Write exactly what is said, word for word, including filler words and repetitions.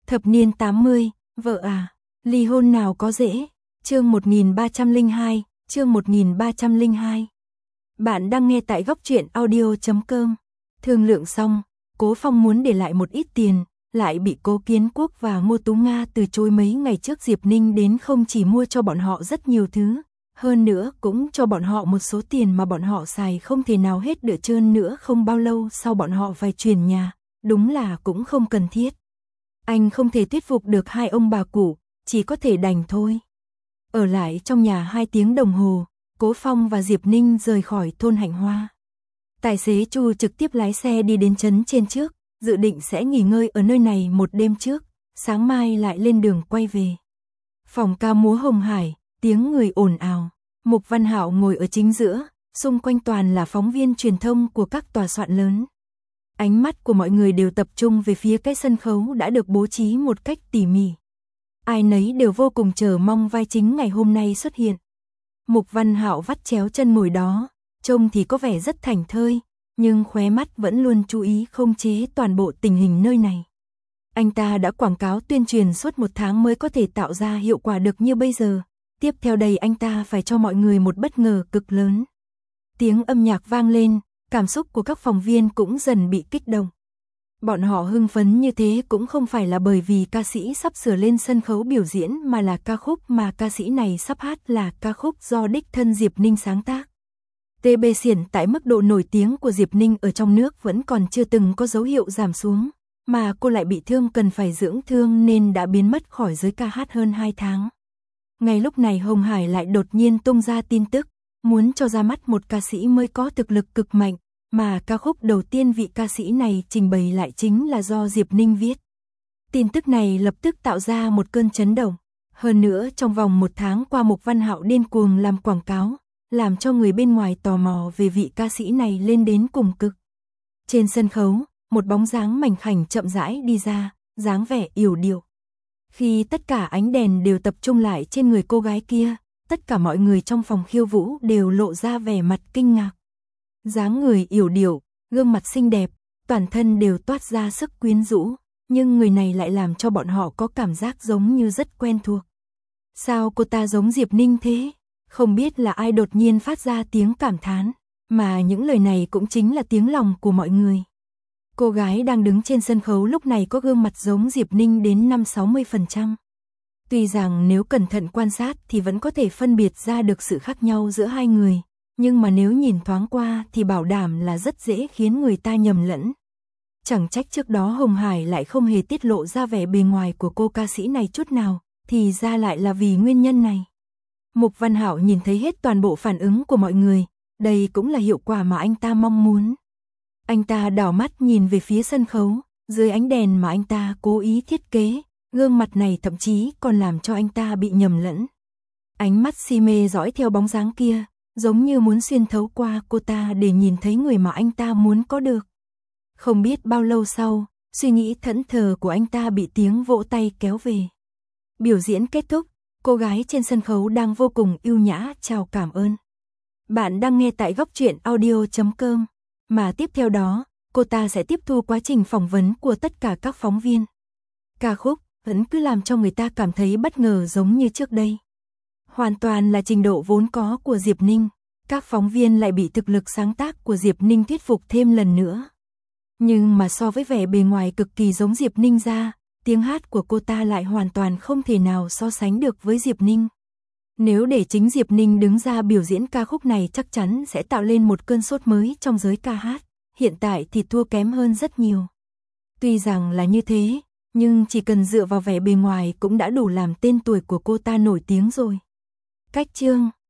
Thập niên tám mươi, vợ à, ly hôn nào có dễ. Chương một nghìn ba trăm lẻ hai, chương một nghìn ba trăm lẻ hai. Bạn đang nghe tại góc truyện audio chấm com. Thương lượng xong, Cố Phong muốn để lại một ít tiền, lại bị Cố Kiến Quốc và Ngô Tú Nga từ chối mấy ngày trước. Diệp Ninh đến không chỉ mua cho bọn họ rất nhiều thứ, hơn nữa cũng cho bọn họ một số tiền mà bọn họ xài không thể nào hết được trơn nữa. Không bao lâu sau bọn họ phải chuyển nhà, đúng là cũng không cần thiết. Anh không thể thuyết phục được hai ông bà cụ, chỉ có thể đành thôi. Ở lại trong nhà hai tiếng đồng hồ, Cố Phong và Diệp Ninh rời khỏi thôn Hạnh Hoa. Tài xế Chu trực tiếp lái xe đi đến trấn trên trước, dự định sẽ nghỉ ngơi ở nơi này một đêm trước, sáng mai lại lên đường quay về. Phòng ca múa Hồng Hải, tiếng người ồn ào, Mục Văn Hạo ngồi ở chính giữa, xung quanh toàn là phóng viên truyền thông của các tòa soạn lớn. Ánh mắt của mọi người đều tập trung về phía cái sân khấu đã được bố trí một cách tỉ mỉ. Ai nấy đều vô cùng chờ mong vai chính ngày hôm nay xuất hiện. Mục Văn Hạo vắt chéo chân ngồi đó, trông thì có vẻ rất thảnh thơi, nhưng khóe mắt vẫn luôn chú ý khống chế toàn bộ tình hình nơi này. Anh ta đã quảng cáo tuyên truyền suốt một tháng mới có thể tạo ra hiệu quả được như bây giờ. Tiếp theo đây anh ta phải cho mọi người một bất ngờ cực lớn. Tiếng âm nhạc vang lên, cảm xúc của các phóng viên cũng dần bị kích động. Bọn họ hưng phấn như thế cũng không phải là bởi vì ca sĩ sắp sửa lên sân khấu biểu diễn, mà là ca khúc mà ca sĩ này sắp hát là ca khúc do đích thân Diệp Ninh sáng tác. tê bê Xiển tại mức độ nổi tiếng của Diệp Ninh ở trong nước vẫn còn chưa từng có dấu hiệu giảm xuống, mà cô lại bị thương cần phải dưỡng thương nên đã biến mất khỏi giới ca hát hơn hai tháng. Ngay lúc này Hồng Hải lại đột nhiên tung ra tin tức, muốn cho ra mắt một ca sĩ mới có thực lực cực mạnh, mà ca khúc đầu tiên vị ca sĩ này trình bày lại chính là do Diệp Ninh viết. Tin tức này lập tức tạo ra một cơn chấn động. Hơn nữa trong vòng một tháng qua Mục Văn Hạo điên cuồng làm quảng cáo, làm cho người bên ngoài tò mò về vị ca sĩ này lên đến cùng cực. Trên sân khấu, một bóng dáng mảnh khảnh chậm rãi đi ra, dáng vẻ yểu điệu. Khi tất cả ánh đèn đều tập trung lại trên người cô gái kia, tất cả mọi người trong phòng khiêu vũ đều lộ ra vẻ mặt kinh ngạc. Dáng người yểu điệu, gương mặt xinh đẹp, toàn thân đều toát ra sức quyến rũ, nhưng người này lại làm cho bọn họ có cảm giác giống như rất quen thuộc. Sao cô ta giống Diệp Ninh thế? Không biết là ai đột nhiên phát ra tiếng cảm thán, mà những lời này cũng chính là tiếng lòng của mọi người. Cô gái đang đứng trên sân khấu lúc này có gương mặt giống Diệp Ninh đến năm sáu mươi phần trăm. Tuy rằng nếu cẩn thận quan sát thì vẫn có thể phân biệt ra được sự khác nhau giữa hai người, nhưng mà nếu nhìn thoáng qua thì bảo đảm là rất dễ khiến người ta nhầm lẫn. Chẳng trách trước đó Hồng Hải lại không hề tiết lộ ra vẻ bề ngoài của cô ca sĩ này chút nào, thì ra lại là vì nguyên nhân này. Mục Văn Hạo nhìn thấy hết toàn bộ phản ứng của mọi người, đây cũng là hiệu quả mà anh ta mong muốn. Anh ta đảo mắt nhìn về phía sân khấu, dưới ánh đèn mà anh ta cố ý thiết kế, gương mặt này thậm chí còn làm cho anh ta bị nhầm lẫn. Ánh mắt si mê dõi theo bóng dáng kia, giống như muốn xuyên thấu qua cô ta để nhìn thấy người mà anh ta muốn có được. Không biết bao lâu sau, suy nghĩ thẫn thờ của anh ta bị tiếng vỗ tay kéo về. Biểu diễn kết thúc, cô gái trên sân khấu đang vô cùng ưu nhã chào cảm ơn. Bạn đang nghe tại góc truyện audio chấm com, mà tiếp theo đó, cô ta sẽ tiếp thu quá trình phỏng vấn của tất cả các phóng viên. Ca khúc vẫn cứ làm cho người ta cảm thấy bất ngờ giống như trước đây. Hoàn toàn là trình độ vốn có của Diệp Ninh, các phóng viên lại bị thực lực sáng tác của Diệp Ninh thuyết phục thêm lần nữa. Nhưng mà so với vẻ bề ngoài cực kỳ giống Diệp Ninh ra, tiếng hát của cô ta lại hoàn toàn không thể nào so sánh được với Diệp Ninh. Nếu để chính Diệp Ninh đứng ra biểu diễn ca khúc này chắc chắn sẽ tạo lên một cơn sốt mới trong giới ca hát, hiện tại thì thua kém hơn rất nhiều. Tuy rằng là như thế, nhưng chỉ cần dựa vào vẻ bề ngoài cũng đã đủ làm tên tuổi của cô ta nổi tiếng rồi. Cách chương